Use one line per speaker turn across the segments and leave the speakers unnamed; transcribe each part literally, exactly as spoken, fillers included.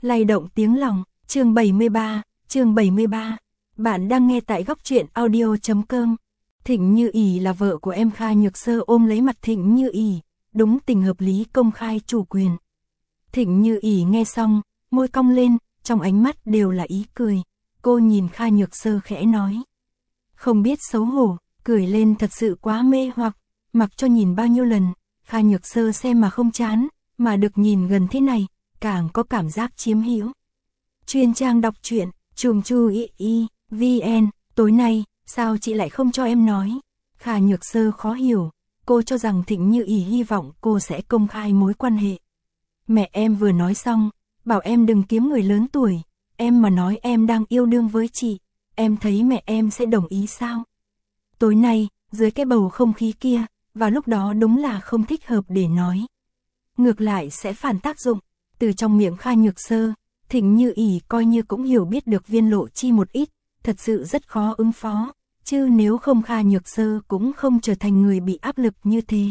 lay động tiếng lòng, chương bảy mươi ba, chương bảy mươi ba. Bạn đang nghe tại góc truyện audio chấm com. Thịnh Như ỉ là vợ của em Kha Nhược Sơ ôm lấy mặt Thịnh Như ỉ, đúng tình hợp lý công khai chủ quyền. Thịnh Như ỉ nghe xong, môi cong lên, trong ánh mắt đều là ý cười. Cô nhìn Kha Nhược Sơ khẽ nói. Không biết xấu hổ, cười lên thật sự quá mê hoặc, mặc cho nhìn bao nhiêu lần, Kha Nhược Sơ xem mà không chán, mà được nhìn gần thế này, càng có cảm giác chiếm hữu. Chuyên trang đọc truyện, chùm chu y y, vn, tối nay, sao chị lại không cho em nói? Kha Nhược Sơ khó hiểu, cô cho rằng Thịnh Như ỉ hy vọng cô sẽ công khai mối quan hệ. Mẹ em vừa nói xong, bảo em đừng kiếm người lớn tuổi, em mà nói em đang yêu đương với chị, em thấy mẹ em sẽ đồng ý sao? Tối nay, dưới cái bầu không khí kia, và lúc đó đúng là không thích hợp để nói. Ngược lại sẽ phản tác dụng, từ trong miệng Kha Nhược Sơ, Thịnh Như ỉ coi như cũng hiểu biết được Viên Lộ Chi một ít, thật sự rất khó ứng phó, chứ nếu không Kha Nhược Sơ cũng không trở thành người bị áp lực như thế.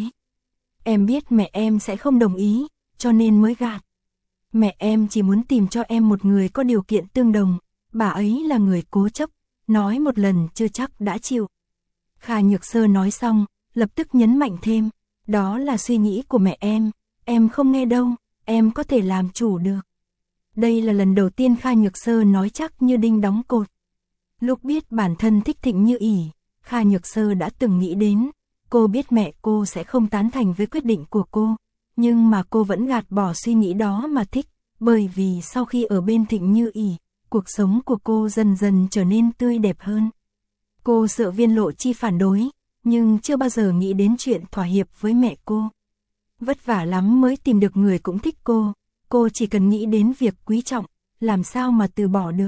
Em biết mẹ em sẽ không đồng ý, cho nên mới gạt. Mẹ em chỉ muốn tìm cho em một người có điều kiện tương đồng, bà ấy là người cố chấp, nói một lần chưa chắc đã chịu. Kha Nhược Sơ nói xong, lập tức nhấn mạnh thêm, đó là suy nghĩ của mẹ em, em không nghe đâu, em có thể làm chủ được. Đây là lần đầu tiên Kha Nhược Sơ nói chắc như đinh đóng cột. Lúc biết bản thân thích Thịnh Như ỉ, Kha Nhược Sơ đã từng nghĩ đến, cô biết mẹ cô sẽ không tán thành với quyết định của cô, nhưng mà cô vẫn gạt bỏ suy nghĩ đó mà thích, bởi vì sau khi ở bên Thịnh Như ỉ, cuộc sống của cô dần dần trở nên tươi đẹp hơn. Cô sợ Viên Lộ Chi phản đối, nhưng chưa bao giờ nghĩ đến chuyện thỏa hiệp với mẹ cô. Vất vả lắm mới tìm được người cũng thích cô, cô chỉ cần nghĩ đến việc quý trọng, làm sao mà từ bỏ được.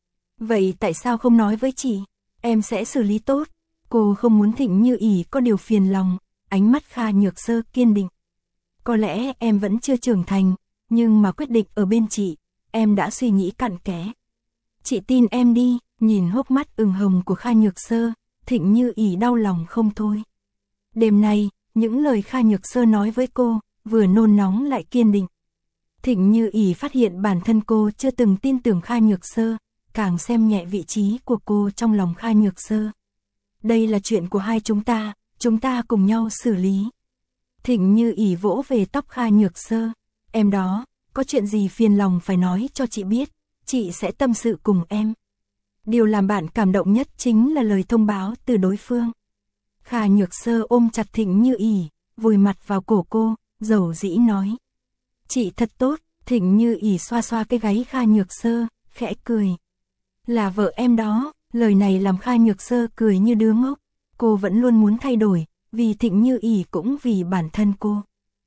Vậy tại sao không nói với chị, em sẽ xử lý tốt. Cô không muốn Thịnh Như ỉ có điều phiền lòng, ánh mắt Kha Nhược Sơ kiên định. Có lẽ em vẫn chưa trưởng thành, nhưng mà quyết định ở bên chị, em đã suy nghĩ cặn kẽ. Chị tin em đi, nhìn hốc mắt ửng hồng của Kha Nhược Sơ, Thịnh Như ỉ đau lòng không thôi. Đêm nay, những lời Kha Nhược Sơ nói với cô, vừa nôn nóng lại kiên định. Thịnh Như ỉ phát hiện bản thân cô chưa từng tin tưởng Kha Nhược Sơ, càng xem nhẹ vị trí của cô trong lòng Kha Nhược Sơ. Đây là chuyện của hai chúng ta, chúng ta cùng nhau xử lý. Thịnh Như ỉ vỗ về tóc Kha Nhược Sơ. Em đó, có chuyện gì phiền lòng phải nói cho chị biết, chị sẽ tâm sự cùng em. Điều làm bạn cảm động nhất chính là lời thông báo từ đối phương. Kha Nhược Sơ ôm chặt Thịnh Như ỉ, vùi mặt vào cổ cô, dầu dĩ nói. Chị thật tốt. Thịnh Như ỉ xoa xoa cái gáy Kha Nhược Sơ, khẽ cười. Là vợ em đó, lời này làm Kha Nhược Sơ cười như đứa ngốc. Cô vẫn luôn muốn thay đổi, vì Thịnh Như ỉ cũng vì bản thân cô.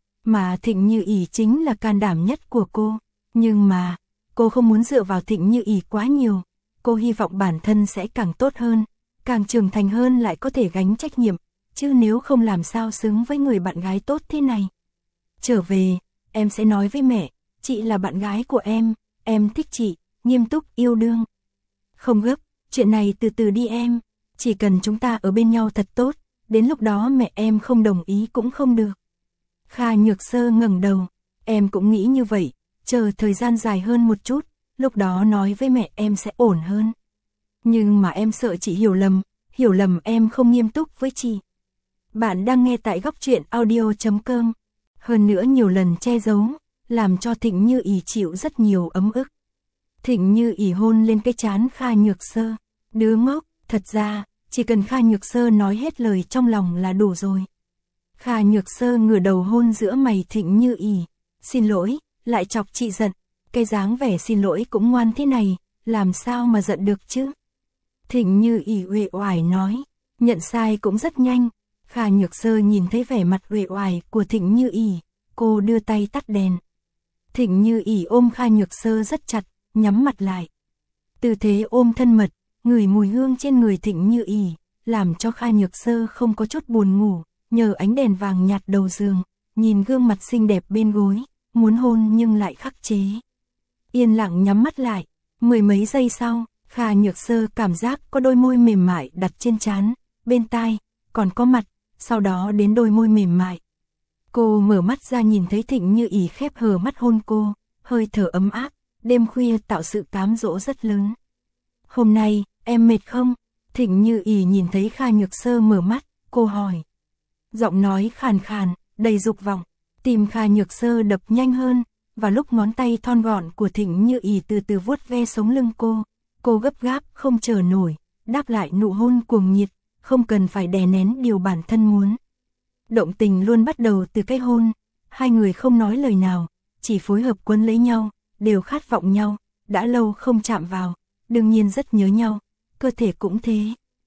Mà Thịnh Như ỉ chính là can đảm nhất của cô. Nhưng mà, cô không muốn dựa vào Thịnh Như ỉ quá nhiều. Cô hy vọng bản thân sẽ càng tốt hơn, càng trưởng thành hơn lại có thể gánh trách nhiệm, chứ nếu không làm sao xứng với người bạn gái tốt thế này. Trở về, em sẽ nói với mẹ, chị là bạn gái của em, em thích chị, nghiêm túc yêu đương. Không gấp, chuyện này từ từ đi em, chỉ cần chúng ta ở bên nhau thật tốt, đến lúc đó mẹ em không đồng ý cũng không được. Kha Nhược Sơ ngẩng đầu, em cũng nghĩ như vậy, chờ thời gian dài hơn một chút, lúc đó nói với mẹ em sẽ ổn hơn. Nhưng mà em sợ chị hiểu lầm, hiểu lầm em không nghiêm túc với chị. Bạn đang nghe tại góc truyện audio chấm com. Hơn nữa nhiều lần che giấu, làm cho Thịnh Như ỉ chịu rất nhiều ấm ức. Thịnh Như ỉ hôn lên cái trán Kha Nhược Sơ. Đứa ngốc, thật ra, chỉ cần Kha Nhược Sơ nói hết lời trong lòng là đủ rồi. Kha Nhược Sơ ngửa đầu hôn giữa mày Thịnh Như ỉ. Xin lỗi, lại chọc chị giận. Cái dáng vẻ xin lỗi cũng ngoan thế này, làm sao mà giận được chứ? Thịnh Như ỉ uể oải nói, nhận sai cũng rất nhanh. Kha Nhược Sơ nhìn thấy vẻ mặt uể oải của Thịnh Như ỉ, cô đưa tay tắt đèn. Thịnh Như ỉ ôm Kha Nhược Sơ rất chặt, nhắm mặt lại. Tư thế ôm thân mật, ngửi mùi hương trên người Thịnh Như ỉ, làm cho Kha Nhược Sơ không có chút buồn ngủ, nhờ ánh đèn vàng nhạt đầu giường, nhìn gương mặt xinh đẹp bên gối, muốn hôn nhưng lại khắc chế. Yên lặng nhắm mắt lại, mười mấy giây sau, Kha Nhược Sơ cảm giác có đôi môi mềm mại đặt trên trán, bên tai, còn có mặt, sau đó đến đôi môi mềm mại. Cô mở mắt ra nhìn thấy Thịnh Như ỉ khép hờ mắt hôn cô, hơi thở ấm áp, đêm khuya tạo sự cám dỗ rất lớn. Hôm nay, em mệt không? Thịnh Như Ý nhìn thấy Kha Nhược Sơ mở mắt, cô hỏi. Giọng nói khàn khàn, đầy dục vọng, tim Kha Nhược Sơ đập nhanh hơn, và lúc ngón tay thon gọn của Thịnh Như Ý từ từ vuốt ve sống lưng cô, cô gấp gáp không chờ nổi, đáp lại nụ hôn cuồng nhiệt, không cần phải đè nén điều bản thân muốn. Động tình luôn bắt đầu từ cái hôn, hai người không nói lời nào, chỉ phối hợp quấn lấy nhau, đều khát vọng nhau, đã lâu không chạm vào, đương nhiên rất nhớ nhau, cơ thể cũng thế.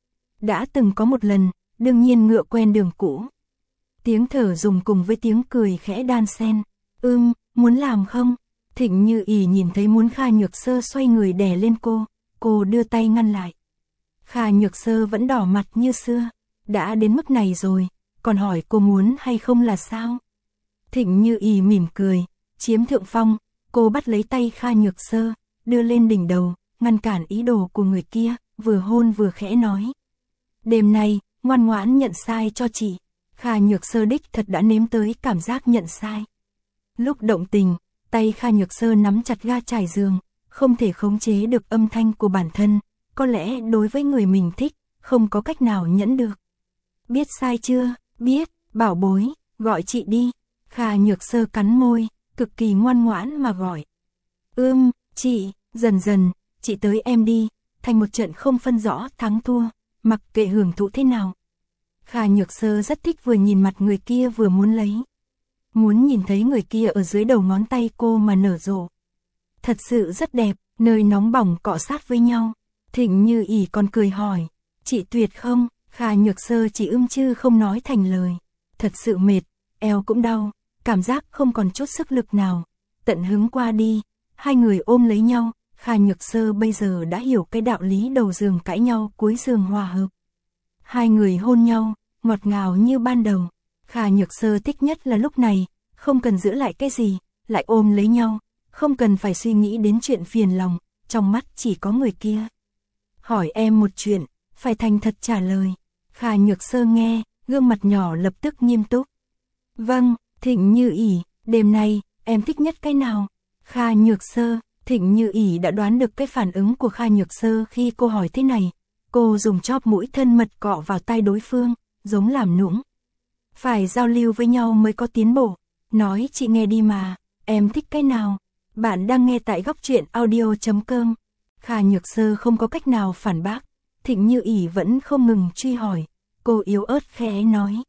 Đã từng có một lần, đương nhiên ngựa quen đường cũ. Tiếng thở dùng cùng với tiếng cười khẽ đan xen. Ưm, muốn làm không? Thịnh Như Ý nhìn thấy muốn Kha Nhược Sơ xoay người đè lên cô, cô đưa tay ngăn lại. Kha Nhược Sơ vẫn đỏ mặt như xưa, đã đến mức này rồi, còn hỏi cô muốn hay không là sao? Thịnh Như Ý mỉm cười, chiếm thượng phong, cô bắt lấy tay Kha Nhược Sơ, đưa lên đỉnh đầu, ngăn cản ý đồ của người kia, vừa hôn vừa khẽ nói. Đêm nay, ngoan ngoãn nhận sai cho chị. Kha Nhược Sơ đích thật đã nếm tới cảm giác nhận sai. Lúc động tình, tay Kha Nhược Sơ nắm chặt ga trải giường, không thể khống chế được âm thanh của bản thân, có lẽ đối với người mình thích, không có cách nào nhẫn được. Biết sai chưa? Biết, bảo bối, gọi chị đi. Kha Nhược Sơ cắn môi, cực kỳ ngoan ngoãn mà gọi. Ưm, chị, dần dần, chị tới em đi, thành một trận không phân rõ thắng thua, mặc kệ hưởng thụ thế nào. Kha Nhược Sơ rất thích vừa nhìn mặt người kia vừa muốn lấy. Muốn nhìn thấy người kia ở dưới đầu ngón tay cô mà nở rộ. Thật sự rất đẹp, nơi nóng bỏng cọ sát với nhau. Thịnh Như Ý còn cười hỏi, chị tuyệt không? Kha Nhược Sơ chỉ ưm chư không nói thành lời. Thật sự mệt, eo cũng đau, cảm giác không còn chút sức lực nào. Tận hứng qua đi, hai người ôm lấy nhau. Kha Nhược Sơ bây giờ đã hiểu cái đạo lý đầu giường cãi nhau cuối giường hòa hợp. Hai người hôn nhau, ngọt ngào như ban đầu. Kha Nhược Sơ thích nhất là lúc này, không cần giữ lại cái gì, lại ôm lấy nhau, không cần phải suy nghĩ đến chuyện phiền lòng, trong mắt chỉ có người kia. Hỏi em một chuyện, phải thành thật trả lời. Kha Nhược Sơ nghe, gương mặt nhỏ lập tức nghiêm túc. Vâng, Thịnh Như Ý, đêm nay, em thích nhất cái nào? Kha Nhược Sơ, Thịnh Như Ý đã đoán được cái phản ứng của Kha Nhược Sơ khi cô hỏi thế này. Cô dùng chóp mũi thân mật cọ vào tai đối phương, giống làm nũng. Phải giao lưu với nhau mới có tiến bộ. Nói chị nghe đi mà, em thích cái nào? Bạn đang nghe tại góc truyện audio chấm com. Kha Nhược Sơ không có cách nào phản bác. Thịnh Như Ý vẫn không ngừng truy hỏi. Cô yếu ớt khẽ nói.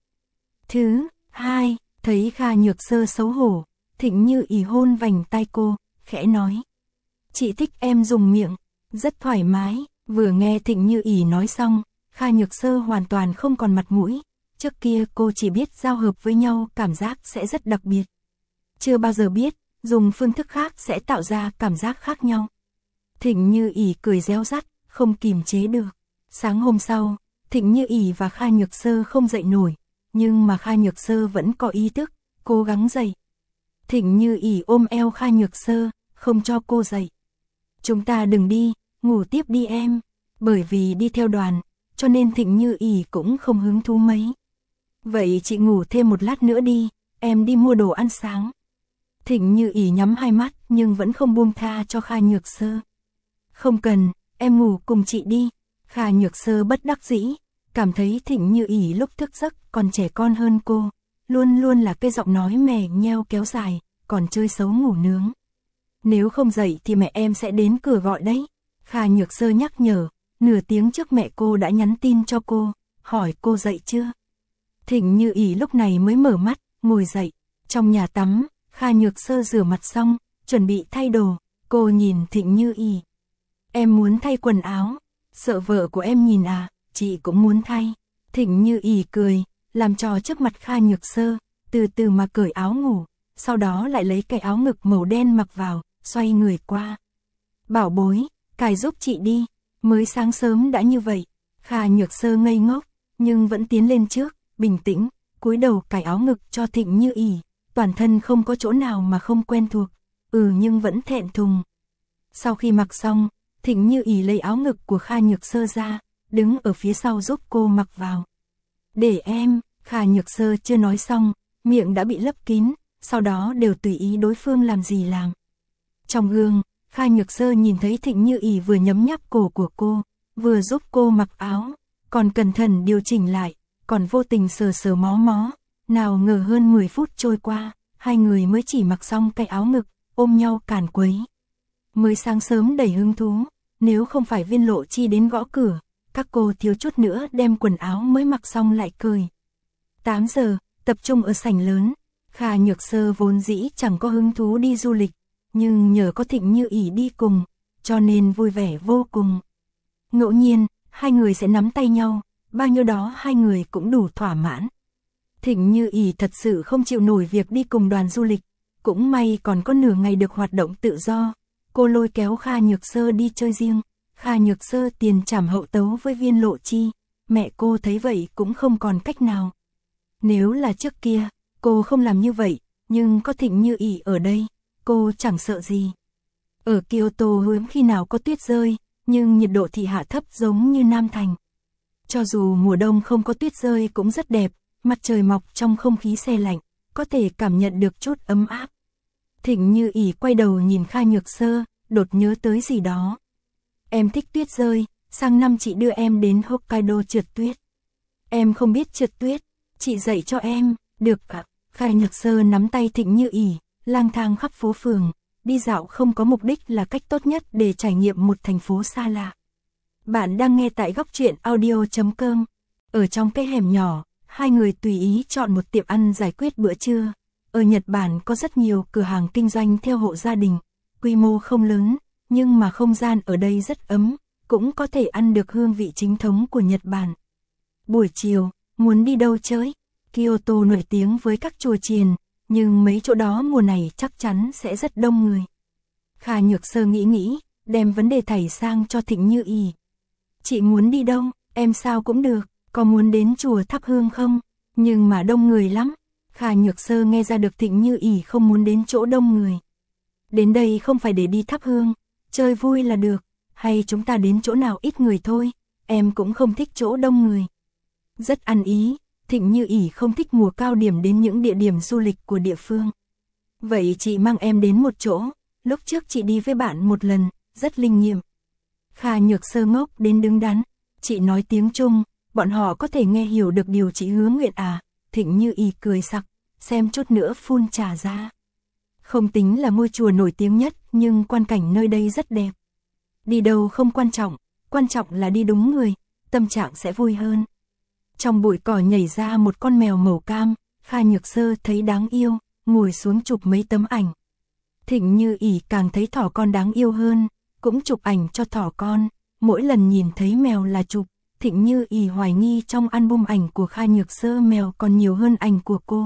Thứ hai, thấy Kha Nhược Sơ xấu hổ, Thịnh Như Ý hôn vành tai cô, khẽ nói. Chị thích em dùng miệng, rất thoải mái. Vừa nghe Thịnh Như Ý nói xong, Kha Nhược Sơ hoàn toàn không còn mặt mũi. Trước kia cô chỉ biết giao hợp với nhau cảm giác sẽ rất đặc biệt. Chưa bao giờ biết, dùng phương thức khác sẽ tạo ra cảm giác khác nhau. Thịnh Như Ý cười réo rắt, không kìm chế được. Sáng hôm sau, Thịnh Như Ý và Kha Nhược Sơ không dậy nổi, nhưng mà Kha Nhược Sơ vẫn có ý thức, cố gắng dậy. Thịnh Như Ý ôm eo Kha Nhược Sơ, không cho cô dậy. Chúng ta đừng đi, ngủ tiếp đi em. Bởi vì đi theo đoàn, cho nên Thịnh Như Ý cũng không hứng thú mấy. Vậy chị ngủ thêm một lát nữa đi, em đi mua đồ ăn sáng. Thịnh Như Ý nhắm hai mắt nhưng vẫn không buông tha cho Kha Nhược Sơ. Không cần, em ngủ cùng chị đi. Kha Nhược Sơ bất đắc dĩ, cảm thấy Thịnh Như Ý lúc thức giấc còn trẻ con hơn cô, luôn luôn là cái giọng nói mè nheo kéo dài, còn chơi xấu ngủ nướng. Nếu không dậy thì mẹ em sẽ đến cửa gọi đấy. Kha Nhược Sơ nhắc nhở, nửa tiếng trước mẹ cô đã nhắn tin cho cô, hỏi cô dậy chưa. Thịnh Như Ý lúc này mới mở mắt, ngồi dậy. Trong nhà tắm, Kha Nhược Sơ rửa mặt xong, chuẩn bị thay đồ, cô nhìn Thịnh Như Ý. Em muốn thay quần áo, sợ vợ của em nhìn à, chị cũng muốn thay. Thịnh Như Ý cười, làm trò trước mặt Kha Nhược Sơ, từ từ mà cởi áo ngủ, sau đó lại lấy cái áo ngực màu đen mặc vào, xoay người qua. Bảo bối, cài giúp chị đi, mới sáng sớm đã như vậy. Kha Nhược Sơ ngây ngốc, nhưng vẫn tiến lên trước, bình tĩnh, cúi đầu cài áo ngực cho Thịnh Như Ý, toàn thân không có chỗ nào mà không quen thuộc, ừ nhưng vẫn thẹn thùng. Sau khi mặc xong, Thịnh Như Ý lấy áo ngực của Kha Nhược Sơ ra, đứng ở phía sau giúp cô mặc vào. Để em, Kha Nhược Sơ chưa nói xong, miệng đã bị lấp kín, sau đó đều tùy ý đối phương làm gì làm. Trong gương, Kha Nhược Sơ nhìn thấy Thịnh Như ỉ vừa nhấm nháp cổ của cô, vừa giúp cô mặc áo, còn cẩn thận điều chỉnh lại, còn vô tình sờ sờ mó mó. Nào ngờ hơn mười phút trôi qua, hai người mới chỉ mặc xong cái áo ngực, ôm nhau càn quấy. Mới sáng sớm đầy hứng thú, nếu không phải Viên Lộ Chi đến gõ cửa, các cô thiếu chút nữa đem quần áo mới mặc xong lại cười. tám giờ, tập trung ở sảnh lớn. Kha Nhược Sơ vốn dĩ chẳng có hứng thú đi du lịch, nhưng nhờ có Thịnh Như ỉ đi cùng, cho nên vui vẻ vô cùng. Ngẫu nhiên, hai người sẽ nắm tay nhau, bao nhiêu đó hai người cũng đủ thỏa mãn. Thịnh Như ỉ thật sự không chịu nổi việc đi cùng đoàn du lịch, cũng may còn có nửa ngày được hoạt động tự do. Cô lôi kéo Kha Nhược Sơ đi chơi riêng, Kha Nhược Sơ tiền trảm hậu tấu với Viên Lộ Chi, mẹ cô thấy vậy cũng không còn cách nào. Nếu là trước kia, cô không làm như vậy, nhưng có Thịnh Như ỉ ở đây, cô chẳng sợ gì. Ở Kyoto hiếm khi nào có tuyết rơi, nhưng nhiệt độ thì hạ thấp giống như Nam Thành. Cho dù mùa đông không có tuyết rơi cũng rất đẹp, mặt trời mọc trong không khí se lạnh, có thể cảm nhận được chút ấm áp. Thịnh Như ỉ quay đầu nhìn Kha Nhược Sơ, đột nhớ tới gì đó. Em thích tuyết rơi, sang năm chị đưa em đến Hokkaido trượt tuyết. Em không biết trượt tuyết, chị dạy cho em, được ạ. Kha Nhược Sơ nắm tay Thịnh Như ỉ, lang thang khắp phố phường, đi dạo không có mục đích là cách tốt nhất để trải nghiệm một thành phố xa lạ. Bạn đang nghe tại góc truyện audio chấm com. Ở trong cái hẻm nhỏ, hai người tùy ý chọn một tiệm ăn giải quyết bữa trưa. Ở Nhật Bản có rất nhiều cửa hàng kinh doanh theo hộ gia đình, quy mô không lớn, nhưng mà không gian ở đây rất ấm, cũng có thể ăn được hương vị chính thống của Nhật Bản. Buổi chiều, muốn đi đâu chơi? Kyoto nổi tiếng với các chùa chiền, nhưng mấy chỗ đó mùa này chắc chắn sẽ rất đông người. Kha Nhược Sơ nghĩ nghĩ, đem vấn đề thảy sang cho Thịnh Như ỉ. Chị muốn đi đâu, em sao cũng được, có muốn đến chùa thắp hương không? Nhưng mà đông người lắm. Kha Nhược Sơ nghe ra được Thịnh Như ỉ không muốn đến chỗ đông người. Đến đây không phải để đi thắp hương, chơi vui là được, hay chúng ta đến chỗ nào ít người thôi, em cũng không thích chỗ đông người. Rất ăn ý, Thịnh Như ỉ không thích mùa cao điểm đến những địa điểm du lịch của địa phương. Vậy chị mang em đến một chỗ, lúc trước chị đi với bạn một lần, rất linh nghiệm. Kha Nhược Sơ ngốc đến đứng đắn, chị nói tiếng Trung, bọn họ có thể nghe hiểu được điều chị hứa nguyện à? Thịnh Như ỉ cười sặc, xem chút nữa phun trà ra. Không tính là ngôi chùa nổi tiếng nhất, nhưng quan cảnh nơi đây rất đẹp. Đi đâu không quan trọng, quan trọng là đi đúng người, tâm trạng sẽ vui hơn. Trong bụi cỏ nhảy ra một con mèo màu cam, Kha Nhược Sơ thấy đáng yêu, ngồi xuống chụp mấy tấm ảnh. Thịnh Như ỉ càng thấy thỏ con đáng yêu hơn, cũng chụp ảnh cho thỏ con, mỗi lần nhìn thấy mèo là chụp. Thịnh Như ỉ hoài nghi trong album ảnh của Kha Nhược Sơ mèo còn nhiều hơn ảnh của cô.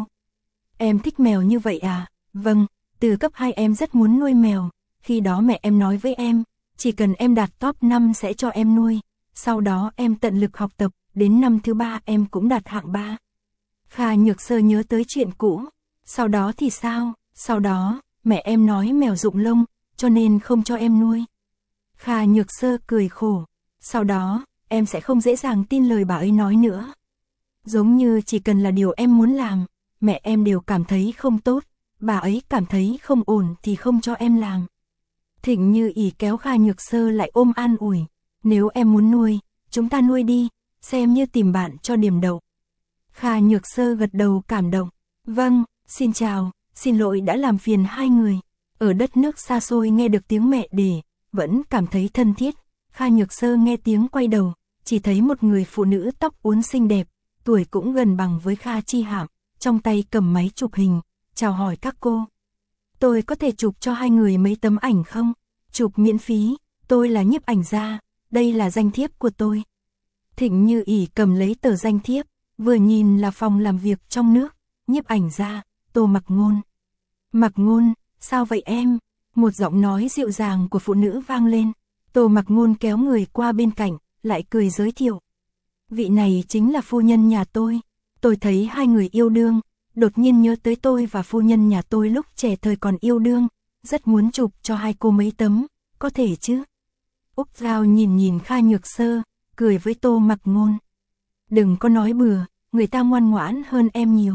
Em thích mèo như vậy à? Vâng, từ cấp hai em rất muốn nuôi mèo, khi đó mẹ em nói với em, chỉ cần em đạt top năm sẽ cho em nuôi, sau đó em tận lực học tập, đến năm thứ ba em cũng đạt hạng ba. Kha Nhược Sơ nhớ tới chuyện cũ, sau đó thì sao? Sau đó, mẹ em nói mèo rụng lông, cho nên không cho em nuôi. Kha Nhược Sơ cười khổ, sau đó, em sẽ không dễ dàng tin lời bà ấy nói nữa. Giống như chỉ cần là điều em muốn làm, mẹ em đều cảm thấy không tốt, bà ấy cảm thấy không ổn thì không cho em làm. Thịnh Như ỉ kéo Kha Nhược Sơ lại ôm an ủi, nếu em muốn nuôi, chúng ta nuôi đi, xem như tìm bạn cho điểm đậu. Kha Nhược Sơ gật đầu cảm động, vâng, xin chào, xin lỗi đã làm phiền hai người. Ở đất nước xa xôi nghe được tiếng mẹ đẻ, vẫn cảm thấy thân thiết. Kha Nhược Sơ nghe tiếng quay đầu, chỉ thấy một người phụ nữ tóc uốn xinh đẹp, tuổi cũng gần bằng với Kha Chi Hạm, trong tay cầm máy chụp hình, chào hỏi các cô. Tôi có thể chụp cho hai người mấy tấm ảnh không? Chụp miễn phí, tôi là nhiếp ảnh gia, đây là danh thiếp của tôi. Thịnh Như ỉ cầm lấy tờ danh thiếp, vừa nhìn là phòng làm việc trong nước, nhiếp ảnh gia, Tô Mặc Ngôn. Mặc Ngôn, sao vậy em? Một giọng nói dịu dàng của phụ nữ vang lên. Tô Mặc Ngôn kéo người qua bên cạnh, lại cười giới thiệu. Vị này chính là phu nhân nhà tôi. Tôi thấy hai người yêu đương, đột nhiên nhớ tới tôi và phu nhân nhà tôi lúc trẻ thời còn yêu đương, rất muốn chụp cho hai cô mấy tấm, có thể chứ? Úc Giao nhìn nhìn Kha Nhược Sơ, cười với Tô Mặc Ngôn. Đừng có nói bừa, người ta ngoan ngoãn hơn em nhiều.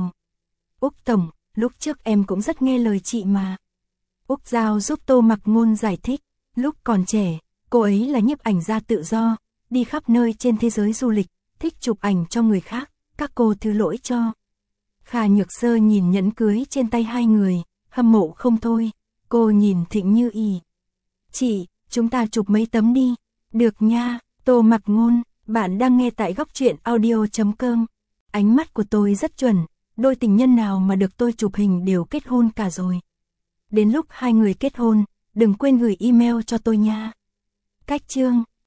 Úc Tổng, lúc trước em cũng rất nghe lời chị mà. Úc Giao giúp Tô Mặc Ngôn giải thích, Lúc còn trẻ, cô ấy là nhiếp ảnh gia tự do, đi khắp nơi trên thế giới du lịch, thích chụp ảnh cho người khác, các cô thứ lỗi cho. Kha Nhược Sơ nhìn nhẫn cưới trên tay hai người, hâm mộ không thôi, cô nhìn Thịnh Như Ý. Chị, chúng ta chụp mấy tấm đi. Được nha, Tô Mặc Ngôn, bạn đang nghe tại góc truyện audio.com. Ánh mắt của tôi rất chuẩn, đôi tình nhân nào mà được tôi chụp hình đều kết hôn cả rồi. Đến lúc hai người kết hôn, đừng quên gửi email cho tôi nha. Cách chương